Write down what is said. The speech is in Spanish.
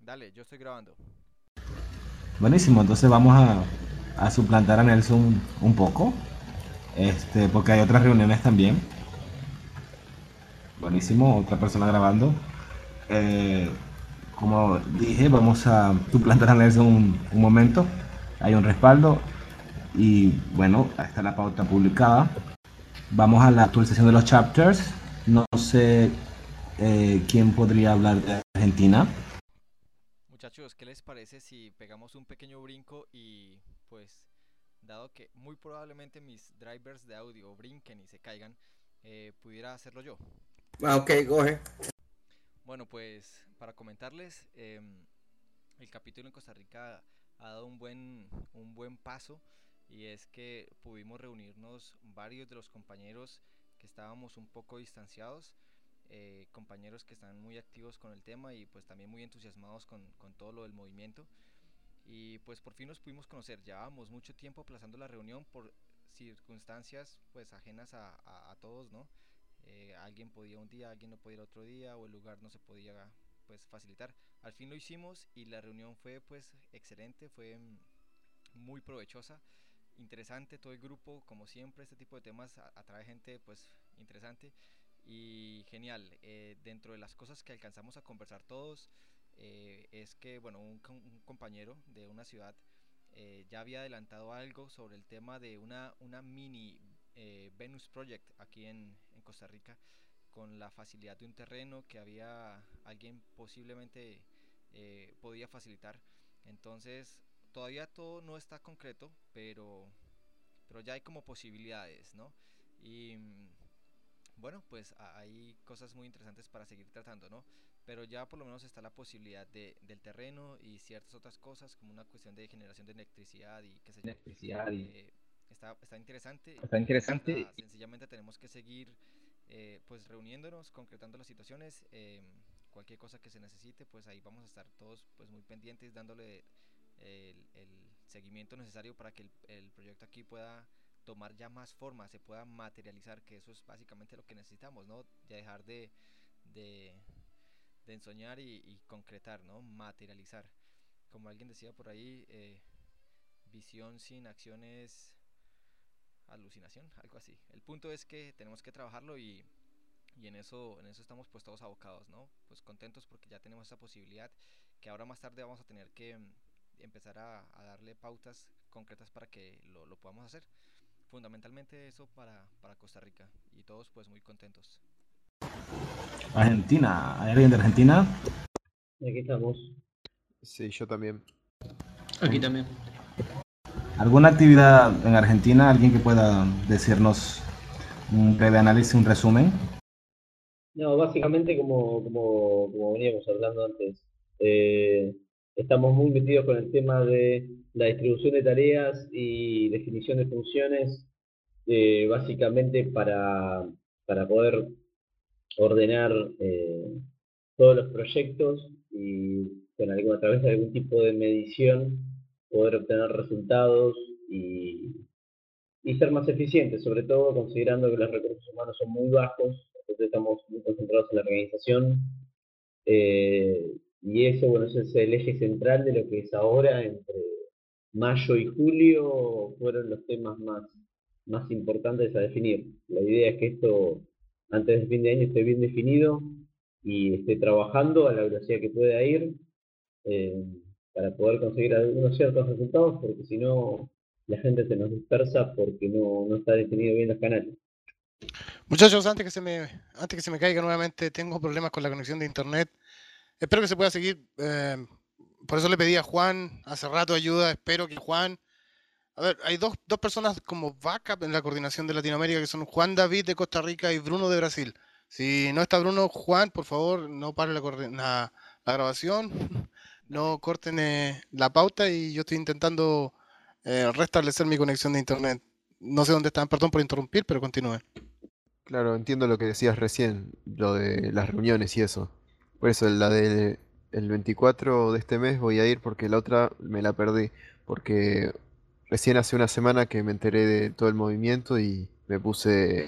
Dale, yo estoy grabando. Buenísimo, entonces vamos a suplantar a Nelson un poco, porque hay otras reuniones también. Buenísimo, otra persona grabando. Eh, Como dije, vamos a suplantar a Nelson un momento. Hay un respaldo y bueno, ahí está la pauta publicada. Vamos a la actualización de los chapters. No sé quién podría hablar de Argentina. Muchachos, ¿qué les parece si pegamos un pequeño brinco y pues, dado que muy probablemente mis drivers de audio brinquen y se caigan, pudiera hacerlo yo? Ah, ok, coge. Bueno, pues para comentarles, el capítulo en Costa Rica ha dado un buen paso y es que pudimos reunirnos varios de los compañeros que estábamos un poco distanciados, compañeros que están muy activos con el tema y pues también muy entusiasmados con todo lo del movimiento. Y pues por fin nos pudimos conocer. Llevábamos mucho tiempo aplazando la reunión por circunstancias pues ajenas a todos, ¿no? Alguien podía un día, alguien no podía el otro día, o el lugar no se podía pues facilitar. Al fin lo hicimos y la reunión fue pues excelente, fue muy provechosa, interesante todo el grupo, como siempre este tipo de temas atrae gente pues interesante y genial. Dentro de las cosas que alcanzamos a conversar todos, es que bueno, un compañero de una ciudad ya había adelantado algo sobre el tema de una mini Venus Project aquí en Costa Rica, con la facilidad de un terreno que había alguien posiblemente podía facilitar. Entonces, todavía todo no está concreto, pero ya hay como posibilidades, ¿no? Y bueno, pues hay cosas muy interesantes para seguir tratando, ¿no? Pero ya por lo menos está la posibilidad del terreno y ciertas otras cosas, como una cuestión de generación de electricidad y qué sé yo. Electricidad y Está interesante está y pues interesante. nada, sencillamente tenemos que seguir pues reuniéndonos, concretando las situaciones. Cualquier cosa que se necesite, pues ahí vamos a estar todos pues muy pendientes, dándole el seguimiento necesario para que el proyecto aquí pueda tomar ya más forma, se pueda materializar, que eso es básicamente lo que necesitamos, ¿no? Ya dejar de, de ensoñar y concretar, ¿no? Materializar. Como alguien decía por ahí, visión sin acción es alucinación, algo así. El punto es que tenemos que trabajarlo y en eso estamos pues todos abocados, ¿no? Pues contentos porque ya tenemos esa posibilidad que ahora más tarde vamos a tener que empezar a darle pautas concretas para que lo podamos hacer. Fundamentalmente eso para Costa Rica y todos pues muy contentos. Argentina, ¿hay alguien de Argentina? Aquí estamos. Sí, yo también. Aquí también. ¿Alguna actividad en Argentina? ¿Alguien que pueda decirnos un breve análisis, un resumen? No, básicamente como veníamos hablando antes, eh, estamos muy metidos con el tema de la distribución de tareas y definición de funciones, básicamente para poder ordenar todos los proyectos y a través de algún tipo de medición poder obtener resultados y, y ser más eficientes, sobre todo considerando que los recursos humanos son muy bajos, entonces estamos muy concentrados en la organización, y eso, bueno, ese es el eje central de lo que es ahora. Entre mayo y julio fueron los temas más importantes a definir. La idea es que esto, antes del fin de año, esté bien definido y esté trabajando a la velocidad que pueda ir, eh, para poder conseguir algunos ciertos resultados, porque si no, la gente se nos dispersa porque no está definido bien los canales. Muchachos, antes que se me caiga nuevamente, tengo problemas con la conexión de internet. Espero que se pueda seguir. Por eso le pedí a Juan hace rato ayuda. Espero que Juan. A ver, hay dos personas como backup en la coordinación de Latinoamérica que son Juan David de Costa Rica y Bruno de Brasil. Si no está Bruno, Juan, por favor, no pare la grabación, no Dale. corten la pauta y yo estoy intentando restablecer mi conexión de internet. No sé dónde están, perdón por interrumpir, pero continúen. Claro, entiendo lo que decías recién, lo de las reuniones y eso. Por eso la del el 24 de este mes voy a ir porque la otra me la perdí. Porque recién hace una semana que me enteré de todo el movimiento y me puse